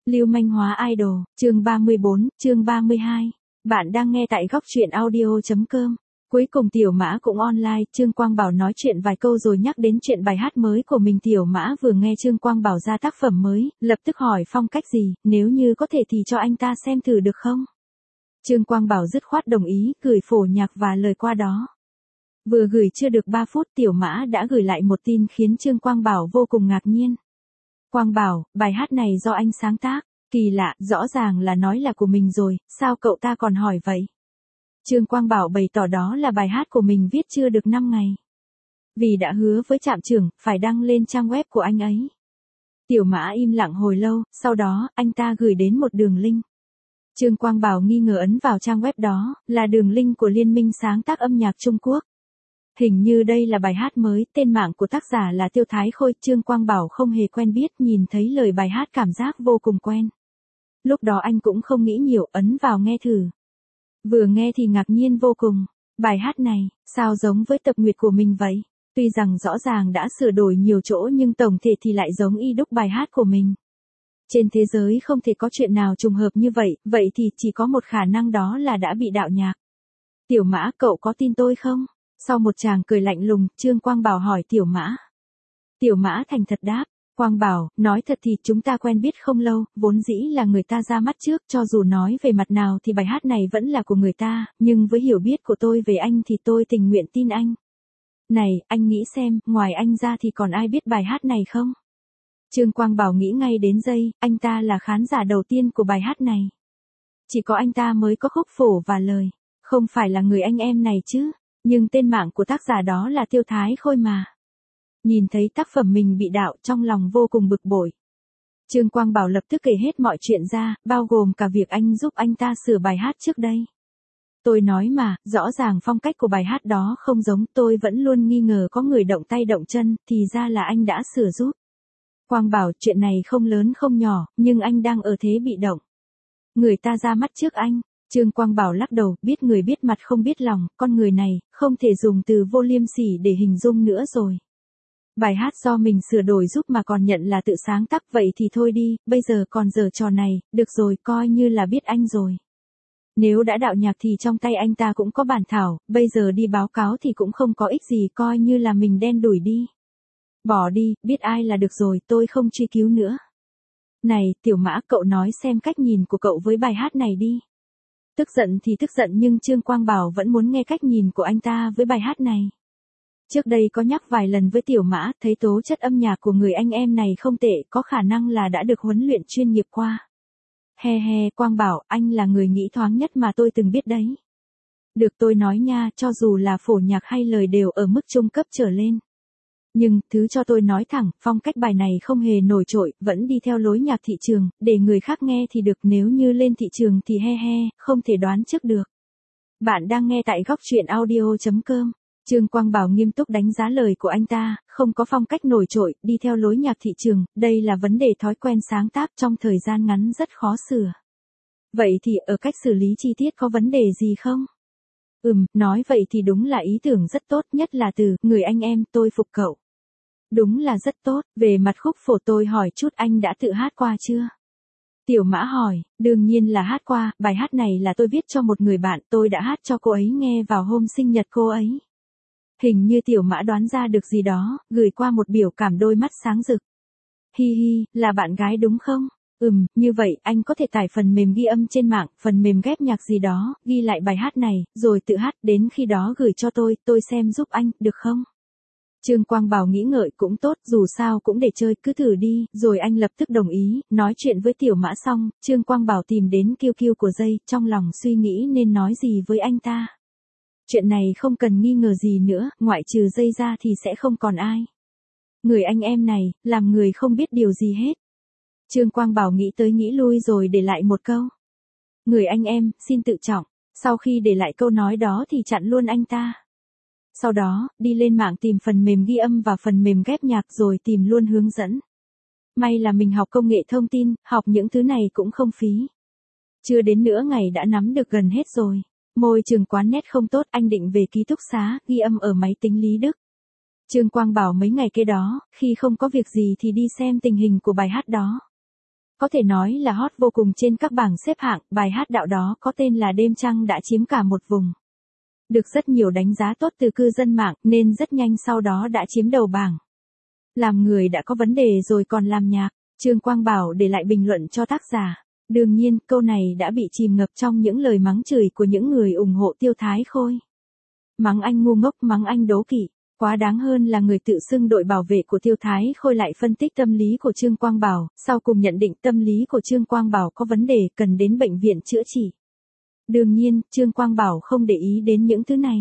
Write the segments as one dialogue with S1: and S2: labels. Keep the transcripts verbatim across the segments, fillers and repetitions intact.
S1: Lưu manh hóa idol, chương ba mươi bốn, chương ba mươi hai. Bạn đang nghe tại góc truyện audio chấm com. Cuối cùng Tiểu Mã cũng online, Trương Quang Bảo nói chuyện vài câu rồi nhắc đến chuyện bài hát mới của mình. Tiểu Mã vừa nghe Trương Quang Bảo ra tác phẩm mới, lập tức hỏi phong cách gì, nếu như có thể thì cho anh ta xem thử được không? Trương Quang Bảo dứt khoát đồng ý, gửi phổ nhạc và lời qua đó. Vừa gửi chưa được ba phút Tiểu Mã đã gửi lại một tin khiến Trương Quang Bảo vô cùng ngạc nhiên. Quang Bảo, bài hát này do anh sáng tác, kỳ lạ, rõ ràng là nói là của mình rồi, sao cậu ta còn hỏi vậy? Trương Quang Bảo bày tỏ đó là bài hát của mình viết chưa được năm ngày. Vì đã hứa với trạm trưởng, phải đăng lên trang web của anh ấy. Tiểu Mã im lặng hồi lâu, sau đó, anh ta gửi đến một đường link. Trương Quang Bảo nghi ngờ ấn vào trang web đó, là đường link của Liên minh sáng tác âm nhạc Trung Quốc. Hình như đây là bài hát mới, tên mạng của tác giả là Tiêu Thái Khôi. Trương Quang Bảo không hề quen biết, nhìn thấy lời bài hát cảm giác vô cùng quen. Lúc đó anh cũng không nghĩ nhiều, ấn vào nghe thử. Vừa nghe thì ngạc nhiên vô cùng. Bài hát này, sao giống với Tập Nguyệt của mình vậy? Tuy rằng rõ ràng đã sửa đổi nhiều chỗ nhưng tổng thể thì lại giống y đúc bài hát của mình. Trên thế giới không thể có chuyện nào trùng hợp như vậy, vậy thì chỉ có một khả năng đó là đã bị đạo nhạc. Tiểu Mã, cậu có tin tôi không? Sau một tràng cười lạnh lùng, Trương Quang Bảo hỏi Tiểu Mã. Tiểu Mã thành thật đáp, Quang Bảo, nói thật thì chúng ta quen biết không lâu, vốn dĩ là người ta ra mắt trước, cho dù nói về mặt nào thì bài hát này vẫn là của người ta, nhưng với hiểu biết của tôi về anh thì tôi tình nguyện tin anh. Này, anh nghĩ xem, ngoài anh ra thì còn ai biết bài hát này không? Trương Quang Bảo nghĩ ngay đến giây, anh ta là khán giả đầu tiên của bài hát này. Chỉ có anh ta mới có khúc phổ và lời, không phải là người anh em này chứ. Nhưng tên mạng của tác giả đó là Tiêu Thái Khôi mà. Nhìn thấy tác phẩm mình bị đạo, trong lòng vô cùng bực bội. Trương Quang Bảo lập tức kể hết mọi chuyện ra, bao gồm cả việc anh giúp anh ta sửa bài hát trước đây. Tôi nói mà, rõ ràng phong cách của bài hát đó không giống, tôi vẫn luôn nghi ngờ có người động tay động chân, thì ra là anh đã sửa giúp. Quang Bảo, chuyện này không lớn không nhỏ, nhưng anh đang ở thế bị động. Người ta ra mắt trước anh. Trương Quang Bảo lắc đầu, biết người biết mặt không biết lòng, con người này, không thể dùng từ vô liêm sỉ để hình dung nữa rồi. Bài hát do mình sửa đổi giúp mà còn nhận là tự sáng tác, vậy thì thôi đi, bây giờ còn giở trò này, được rồi, coi như là biết anh rồi. Nếu đã đạo nhạc thì trong tay anh ta cũng có bản thảo, bây giờ đi báo cáo thì cũng không có ích gì, coi như là mình đen đủi đi. Bỏ đi, biết ai là được rồi, tôi không truy cứu nữa. Này, Tiểu Mã, cậu nói xem cách nhìn của cậu với bài hát này đi. Tức giận thì tức giận nhưng Trương Quang Bảo vẫn muốn nghe cách nhìn của anh ta với bài hát này. Trước đây có nhắc vài lần với Tiểu Mã, thấy tố chất âm nhạc của người anh em này không tệ, có khả năng là đã được huấn luyện chuyên nghiệp qua. He he, Quang Bảo, anh là người nghĩ thoáng nhất mà tôi từng biết đấy. Được tôi nói nha, cho dù là phổ nhạc hay lời đều ở mức trung cấp trở lên. Nhưng, thứ cho tôi nói thẳng, phong cách bài này không hề nổi trội, vẫn đi theo lối nhạc thị trường, để người khác nghe thì được, nếu như lên thị trường thì he he, không thể đoán trước được. Bạn đang nghe tại góc truyện audio chấm com. Trương Quang Bảo nghiêm túc đánh giá lời của anh ta, không có phong cách nổi trội, đi theo lối nhạc thị trường, đây là vấn đề thói quen sáng tác trong thời gian ngắn rất khó sửa. Vậy thì ở cách xử lý chi tiết có vấn đề gì không? Ừm, nói vậy thì đúng là ý tưởng rất tốt, nhất là từ, người anh em, tôi phục cậu. Đúng là rất tốt, về mặt khúc phổ tôi hỏi chút, anh đã tự hát qua chưa? Tiểu Mã hỏi, đương nhiên là hát qua, bài hát này là tôi viết cho một người bạn, tôi đã hát cho cô ấy nghe vào hôm sinh nhật cô ấy. Hình như Tiểu Mã đoán ra được gì đó, gửi qua một biểu cảm đôi mắt sáng rực. Hi hi, là bạn gái đúng không? Ừm, như vậy, anh có thể tải phần mềm ghi âm trên mạng, phần mềm ghép nhạc gì đó, ghi lại bài hát này, rồi tự hát, đến khi đó gửi cho tôi, tôi xem giúp anh, được không? Trương Quang Bảo nghĩ ngợi cũng tốt, dù sao cũng để chơi, cứ thử đi, rồi anh lập tức đồng ý, nói chuyện với Tiểu Mã xong, Trương Quang Bảo tìm đến Q Q của Dây, trong lòng suy nghĩ nên nói gì với anh ta. Chuyện này không cần nghi ngờ gì nữa, ngoại trừ Dây ra thì sẽ không còn ai. Người anh em này, làm người không biết điều gì hết. Trương Quang Bảo nghĩ tới nghĩ lui rồi để lại một câu. Người anh em, xin tự trọng. Sau khi để lại câu nói đó thì chặn luôn anh ta. Sau đó, đi lên mạng tìm phần mềm ghi âm và phần mềm ghép nhạc rồi tìm luôn hướng dẫn. May là mình học công nghệ thông tin, học những thứ này cũng không phí. Chưa đến nửa ngày đã nắm được gần hết rồi. Môi trường quán nét không tốt, anh định về ký túc xá, ghi âm ở máy tính Lý Đức. Trương Quang Bảo mấy ngày kế đó, khi không có việc gì thì đi xem tình hình của bài hát đó. Có thể nói là hot vô cùng trên các bảng xếp hạng, bài hát đạo đó có tên là Đêm Trăng đã chiếm cả một vùng. Được rất nhiều đánh giá tốt từ cư dân mạng nên rất nhanh sau đó đã chiếm đầu bảng. Làm người đã có vấn đề rồi còn làm nhạc, Trương Quang Bảo để lại bình luận cho tác giả. Đương nhiên, câu này đã bị chìm ngập trong những lời mắng chửi của những người ủng hộ Tiêu Thái Khôi. Mắng anh ngu ngốc, mắng anh đố kỵ. Quá đáng hơn là người tự xưng đội bảo vệ của Tiêu Thái Khôi lại phân tích tâm lý của Trương Quang Bảo, sau cùng nhận định tâm lý của Trương Quang Bảo có vấn đề cần đến bệnh viện chữa trị. Đương nhiên, Trương Quang Bảo không để ý đến những thứ này.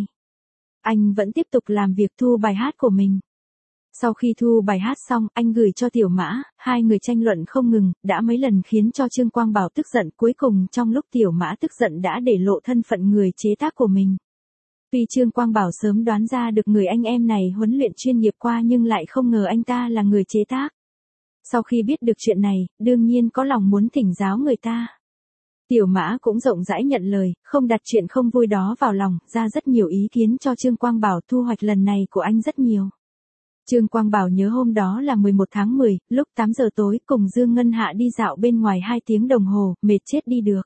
S1: Anh vẫn tiếp tục làm việc thu bài hát của mình. Sau khi thu bài hát xong, anh gửi cho Tiểu Mã, hai người tranh luận không ngừng, đã mấy lần khiến cho Trương Quang Bảo tức giận, cuối cùng trong lúc Tiểu Mã tức giận đã để lộ thân phận người chế tác của mình. Tuy Trương Quang Bảo sớm đoán ra được người anh em này huấn luyện chuyên nghiệp qua nhưng lại không ngờ anh ta là người chế tác. Sau khi biết được chuyện này, đương nhiên có lòng muốn thỉnh giáo người ta. Tiểu Mã cũng rộng rãi nhận lời, không đặt chuyện không vui đó vào lòng, ra rất nhiều ý kiến cho Trương Quang Bảo, thu hoạch lần này của anh rất nhiều. Trương Quang Bảo nhớ hôm đó là mười một tháng mười, lúc tám giờ tối, cùng Dương Ngân Hạ đi dạo bên ngoài hai tiếng đồng hồ, mệt chết đi được.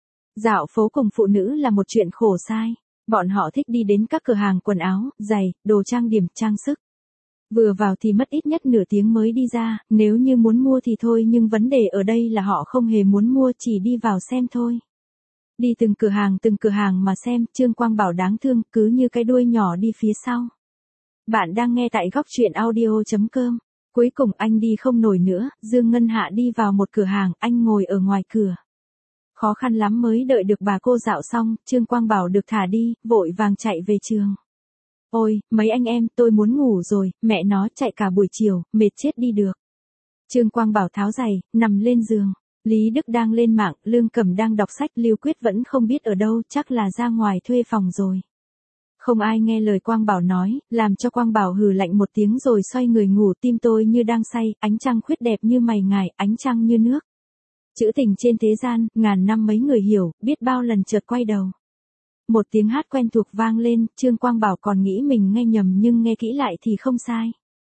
S1: Dạo phố cùng phụ nữ là một chuyện khổ sai. Bọn họ thích đi đến các cửa hàng quần áo, giày, đồ trang điểm, trang sức. Vừa vào thì mất ít nhất nửa tiếng mới đi ra, nếu như muốn mua thì thôi, nhưng vấn đề ở đây là họ không hề muốn mua, chỉ đi vào xem thôi. Đi từng cửa hàng từng cửa hàng mà xem, Trương Quang Bảo đáng thương, cứ như cái đuôi nhỏ đi phía sau. Bạn đang nghe tại góc truyện audio chấm com. Cuối cùng anh đi không nổi nữa, Dương Ngân Hạ đi vào một cửa hàng, anh ngồi ở ngoài cửa. Khó khăn lắm mới đợi được bà cô dạo xong, Trương Quang Bảo được thả đi, vội vàng chạy về trường. Ôi, mấy anh em, tôi muốn ngủ rồi, mẹ nó chạy cả buổi chiều, mệt chết đi được. Trương Quang Bảo tháo giày, nằm lên giường. Lý Đức đang lên mạng, Lương Cẩm đang đọc sách, Lưu Quyết vẫn không biết ở đâu, chắc là ra ngoài thuê phòng rồi. Không ai nghe lời Quang Bảo nói, làm cho Quang Bảo hừ lạnh một tiếng rồi xoay người ngủ, tim tôi như đang say, ánh trăng khuyết đẹp như mày ngài, ánh trăng như nước. Chữ tình trên thế gian, ngàn năm mấy người hiểu, biết bao lần chợt quay đầu. Một tiếng hát quen thuộc vang lên, Trương Quang Bảo còn nghĩ mình nghe nhầm nhưng nghe kỹ lại thì không sai.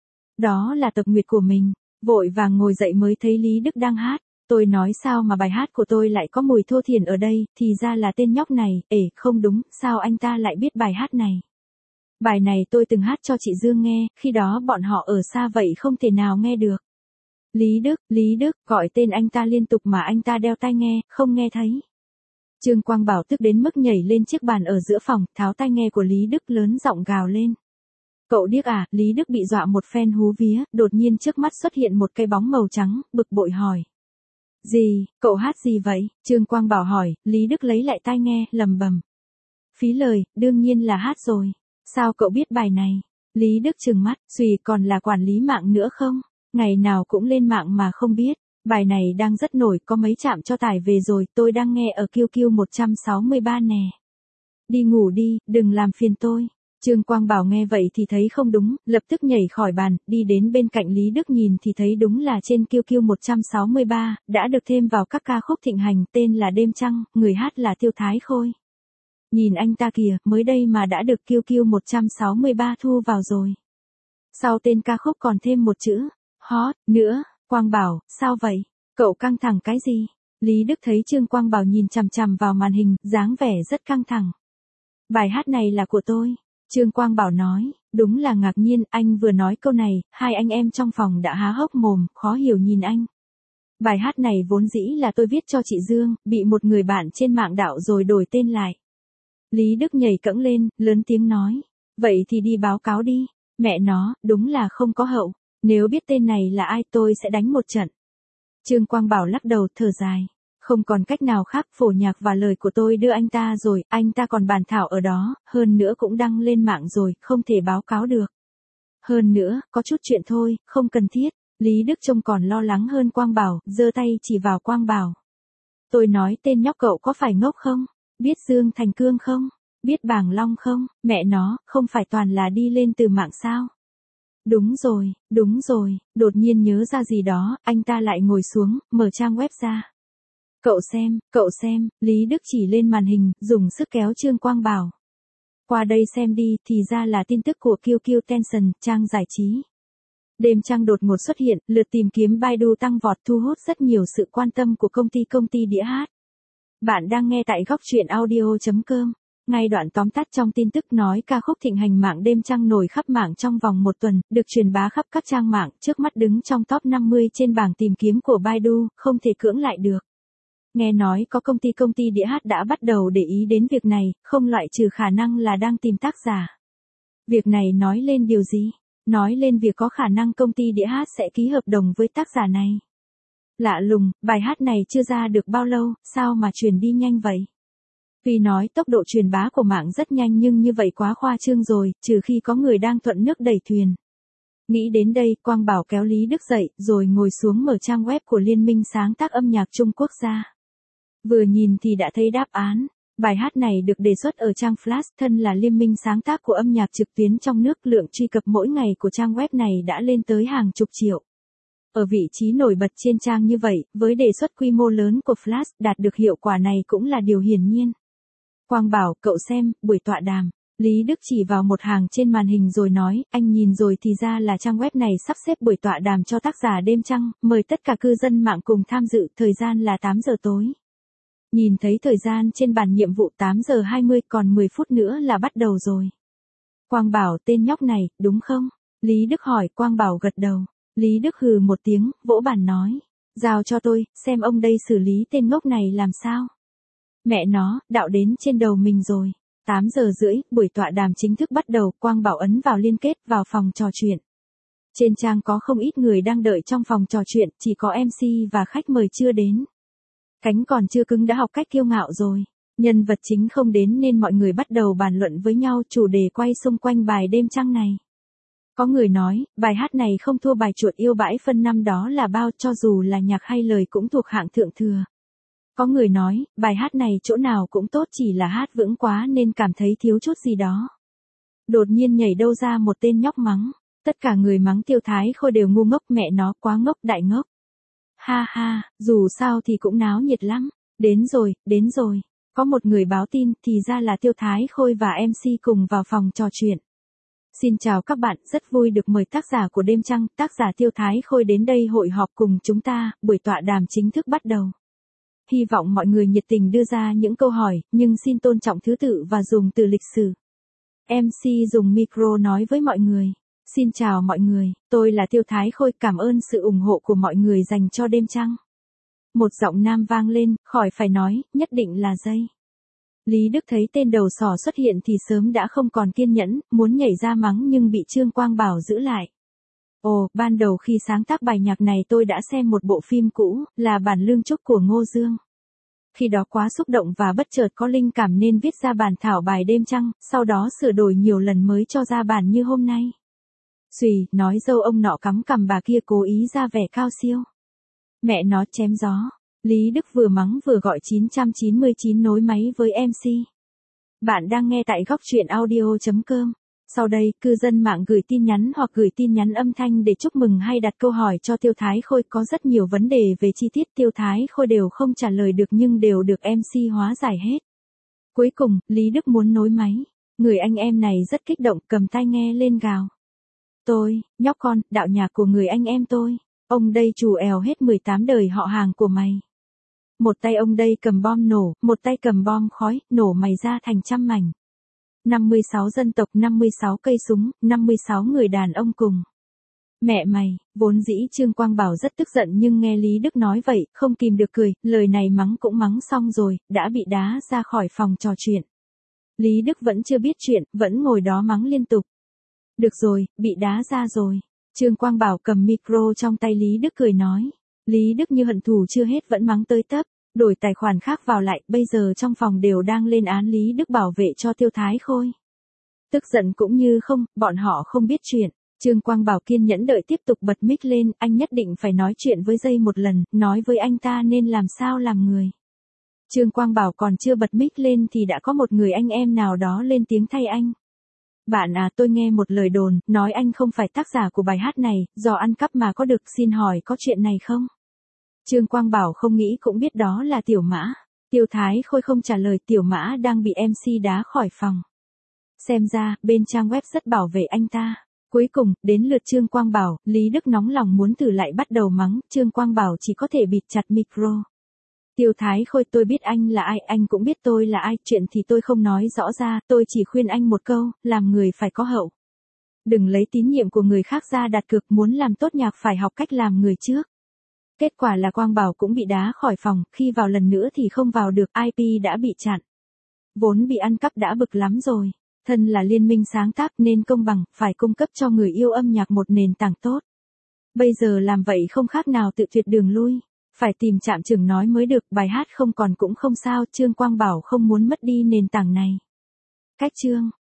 S1: Đó là Tập Nguyệt của mình, vội vàng ngồi dậy mới thấy Lý Đức đang hát. Tôi nói sao mà bài hát của tôi lại có mùi thô thiển ở đây, thì ra là tên nhóc này, ể, không đúng, sao anh ta lại biết bài hát này. Bài này tôi từng hát cho chị Dương nghe, khi đó bọn họ ở xa vậy không thể nào nghe được. Lý Đức, Lý Đức, gọi tên anh ta liên tục mà anh ta đeo tai nghe, không nghe thấy. Trương Quang Bảo tức đến mức nhảy lên chiếc bàn ở giữa phòng, tháo tai nghe của Lý Đức lớn giọng gào lên. Cậu điếc à, Lý Đức bị dọa một phen hú vía, đột nhiên trước mắt xuất hiện một cái bóng màu trắng, bực bội hỏi. Gì, cậu hát gì vậy? Trương Quang Bảo hỏi, Lý Đức lấy lại tai nghe, lầm bầm. Phí lời, đương nhiên là hát rồi. Sao cậu biết bài này? Lý Đức trừng mắt, xùy còn là quản lý mạng nữa không? Ngày nào cũng lên mạng mà không biết. Bài này đang rất nổi, có mấy trạm cho tải về rồi, tôi đang nghe ở Q Q một sáu ba nè. Đi ngủ đi, đừng làm phiền tôi. Trương Quang Bảo nghe vậy thì thấy không đúng, lập tức nhảy khỏi bàn, đi đến bên cạnh Lý Đức nhìn thì thấy đúng là trên Q Q một sáu ba, đã được thêm vào các ca khúc thịnh hành, tên là Đêm Trăng, người hát là Tiêu Thái Khôi. Nhìn anh ta kìa, mới đây mà đã được Q Q một sáu ba thu vào rồi. Sau tên ca khúc còn thêm một chữ, hot, nữa. Quang Bảo, sao vậy? Cậu căng thẳng cái gì? Lý Đức thấy Trương Quang Bảo nhìn chằm chằm vào màn hình, dáng vẻ rất căng thẳng. Bài hát này là của tôi. Trương Quang Bảo nói, đúng là ngạc nhiên, anh vừa nói câu này, hai anh em trong phòng đã há hốc mồm, khó hiểu nhìn anh. Bài hát này vốn dĩ là tôi viết cho chị Dương, bị một người bạn trên mạng đạo rồi đổi tên lại. Lý Đức nhảy cẫng lên, lớn tiếng nói, vậy thì đi báo cáo đi, mẹ nó, đúng là không có hậu. Nếu biết tên này là ai tôi sẽ đánh một trận. Trương Quang Bảo lắc đầu thở dài. Không còn cách nào khác, phổ nhạc và lời của tôi đưa anh ta rồi, anh ta còn bàn thảo ở đó, hơn nữa cũng đăng lên mạng rồi, không thể báo cáo được. Hơn nữa, có chút chuyện thôi, không cần thiết. Lý Đức trông còn lo lắng hơn Quang Bảo, giơ tay chỉ vào Quang Bảo. Tôi nói tên nhóc cậu có phải ngốc không? Biết Dương Thành Cương không? Biết Bàng Long không? Mẹ nó, không phải toàn là đi lên từ mạng sao? Đúng rồi, đúng rồi, đột nhiên nhớ ra gì đó, anh ta lại ngồi xuống, mở trang web ra. Cậu xem, cậu xem, Lý Đức chỉ lên màn hình, dùng sức kéo Trương Quang Bảo. Qua đây xem đi, thì ra là tin tức của Q Q Tension, trang giải trí. Đêm trăng đột ngột xuất hiện, lượt tìm kiếm Baidu tăng vọt thu hút rất nhiều sự quan tâm của công ty công ty đĩa hát. Bạn đang nghe tại góc truyện audio.com. Ngay đoạn tóm tắt trong tin tức nói ca khúc thịnh hành mạng Đêm trăng nổi khắp mạng trong vòng một tuần, được truyền bá khắp các trang mạng, trước mắt đứng trong top năm mươi trên bảng tìm kiếm của Baidu, không thể cưỡng lại được. Nghe nói có công ty công ty đĩa hát đã bắt đầu để ý đến việc này, không loại trừ khả năng là đang tìm tác giả. Việc này nói lên điều gì? Nói lên việc có khả năng công ty đĩa hát sẽ ký hợp đồng với tác giả này. Lạ lùng, bài hát này chưa ra được bao lâu, sao mà truyền đi nhanh vậy? Vì nói tốc độ truyền bá của mạng rất nhanh nhưng như vậy quá khoa trương rồi, trừ khi có người đang thuận nước đẩy thuyền. Nghĩ đến đây, Quang Bảo kéo Lý Đức dậy, rồi ngồi xuống mở trang web của Liên minh sáng tác âm nhạc Trung Quốc ra. Vừa nhìn thì đã thấy đáp án. Bài hát này được đề xuất ở trang Flash, thân là liên minh sáng tác của âm nhạc trực tuyến trong nước, lượng truy cập mỗi ngày của trang web này đã lên tới hàng chục triệu. Ở vị trí nổi bật trên trang như vậy, với đề xuất quy mô lớn của Flash, đạt được hiệu quả này cũng là điều hiển nhiên. Quang Bảo, cậu xem, buổi tọa đàm. Lý Đức chỉ vào một hàng trên màn hình rồi nói, anh nhìn rồi thì ra là trang web này sắp xếp buổi tọa đàm cho tác giả Đêm Trăng, mời tất cả cư dân mạng cùng tham dự, thời gian là tám giờ tối. Nhìn thấy thời gian trên bàn nhiệm vụ tám giờ hai mươi, còn mười phút nữa là bắt đầu rồi. Quang Bảo, tên nhóc này, đúng không? Lý Đức hỏi. Quang Bảo gật đầu. Lý Đức hừ một tiếng, vỗ bàn nói. Giao cho tôi, xem ông đây xử lý tên ngốc này làm sao. Mẹ nó, đạo đến trên đầu mình rồi. tám giờ rưỡi, buổi tọa đàm chính thức bắt đầu. Quang Bảo ấn vào liên kết vào phòng trò chuyện. Trên trang có không ít người đang đợi trong phòng trò chuyện, chỉ có em xê và khách mời chưa đến. Cánh còn chưa cứng đã học cách kiêu ngạo rồi. Nhân vật chính không đến nên mọi người bắt đầu bàn luận với nhau, chủ đề quay xung quanh bài Đêm Trăng này. Có người nói, bài hát này không thua bài Chuột Yêu Bãi Phân năm đó là bao, cho dù là nhạc hay lời cũng thuộc hạng thượng thừa. Có người nói, bài hát này chỗ nào cũng tốt, chỉ là hát vững quá nên cảm thấy thiếu chút gì đó. Đột nhiên nhảy đâu ra một tên nhóc mắng. Tất cả người mắng Tiêu Thái Khôi đều ngu ngốc, mẹ nó quá ngốc, đại ngốc. Ha ha, dù sao thì cũng náo nhiệt lắm. Đến rồi, đến rồi. Có một người báo tin, thì ra là Tiêu Thái Khôi và em xê cùng vào phòng trò chuyện. Xin chào các bạn, rất vui được mời tác giả của Đêm Trăng, tác giả Tiêu Thái Khôi đến đây hội họp cùng chúng ta, buổi tọa đàm chính thức bắt đầu. Hy vọng mọi người nhiệt tình đưa ra những câu hỏi, nhưng xin tôn trọng thứ tự và dùng từ lịch sử. em xê dùng micro nói với mọi người. Xin chào mọi người, tôi là Tiêu Thái Khôi, cảm ơn sự ủng hộ của mọi người dành cho Đêm Trăng. Một giọng nam vang lên, khỏi phải nói, nhất định là dây. Lý Đức thấy tên đầu sỏ xuất hiện thì sớm đã không còn kiên nhẫn, muốn nhảy ra mắng nhưng bị Trương Quang Bảo giữ lại. Ồ, ban đầu khi sáng tác bài nhạc này tôi đã xem một bộ phim cũ, là bản Lương Trúc của Ngô Dương. Khi đó quá xúc động và bất chợt có linh cảm nên viết ra bản thảo bài Đêm Trăng, sau đó sửa đổi nhiều lần mới cho ra bản như hôm nay. Xùy, nói dâu ông nọ cắm cằm bà kia cố ý ra vẻ cao siêu. Mẹ nó chém gió. Lý Đức vừa mắng vừa gọi chín chín chín nối máy với em xê. Bạn đang nghe tại góc truyện audio.com. Sau đây, cư dân mạng gửi tin nhắn hoặc gửi tin nhắn âm thanh để chúc mừng hay đặt câu hỏi cho Tiêu Thái Khôi. Có rất nhiều vấn đề về chi tiết Tiêu Thái Khôi đều không trả lời được nhưng đều được em xê hóa giải hết. Cuối cùng, Lý Đức muốn nối máy. Người anh em này rất kích động, cầm tai nghe lên gào. Tôi, nhóc con, đạo nhạc của người anh em tôi. Ông đây trù èo hết mười tám đời họ hàng của mày. Một tay ông đây cầm bom nổ, một tay cầm bom khói, nổ mày ra thành trăm mảnh. năm mươi sáu dân tộc, năm mươi sáu cây súng, năm mươi sáu người đàn ông cùng. Mẹ mày, vốn dĩ Trương Quang Bảo rất tức giận nhưng nghe Lý Đức nói vậy, không kìm được cười, lời này mắng cũng mắng xong rồi, đã bị đá ra khỏi phòng trò chuyện. Lý Đức vẫn chưa biết chuyện, vẫn ngồi đó mắng liên tục. Được rồi, bị đá ra rồi. Trương Quang Bảo cầm micro trong tay Lý Đức cười nói. Lý Đức như hận thù chưa hết vẫn mắng tới tấp, đổi tài khoản khác vào lại, bây giờ trong phòng đều đang lên án Lý Đức bảo vệ cho Tiêu Thái Khôi. Tức giận cũng như không, bọn họ không biết chuyện. Trương Quang Bảo kiên nhẫn đợi tiếp tục bật mic lên, anh nhất định phải nói chuyện với dây một lần, nói với anh ta nên làm sao làm người. Trương Quang Bảo còn chưa bật mic lên thì đã có một người anh em nào đó lên tiếng thay anh. Bạn à, tôi nghe một lời đồn, nói anh không phải tác giả của bài hát này, do ăn cắp mà có được, xin hỏi có chuyện này không? Trương Quang Bảo không nghĩ cũng biết đó là Tiểu Mã. Tiêu Thái Khôi không trả lời, Tiểu Mã đang bị em xê đá khỏi phòng. Xem ra, bên trang web rất bảo vệ anh ta. Cuối cùng, đến lượt Trương Quang Bảo, Lý Đức nóng lòng muốn thử lại bắt đầu mắng, Trương Quang Bảo chỉ có thể bịt chặt micro. Tiêu Thái Khôi, tôi biết anh là ai, anh cũng biết tôi là ai, chuyện thì tôi không nói rõ ra, tôi chỉ khuyên anh một câu, làm người phải có hậu. Đừng lấy tín nhiệm của người khác ra đặt cược, muốn làm tốt nhạc phải học cách làm người trước. Kết quả là Quang Bảo cũng bị đá khỏi phòng, khi vào lần nữa thì không vào được, i pê đã bị chặn. Vốn bị ăn cắp đã bực lắm rồi. Thân là liên minh sáng tác nên công bằng, phải cung cấp cho người yêu âm nhạc một nền tảng tốt. Bây giờ làm vậy không khác nào tự tuyệt đường lui. Phải tìm trạm trưởng nói mới được, bài hát không còn cũng không sao, Trương Quang Bảo không muốn mất đi nền tảng này. Cách chương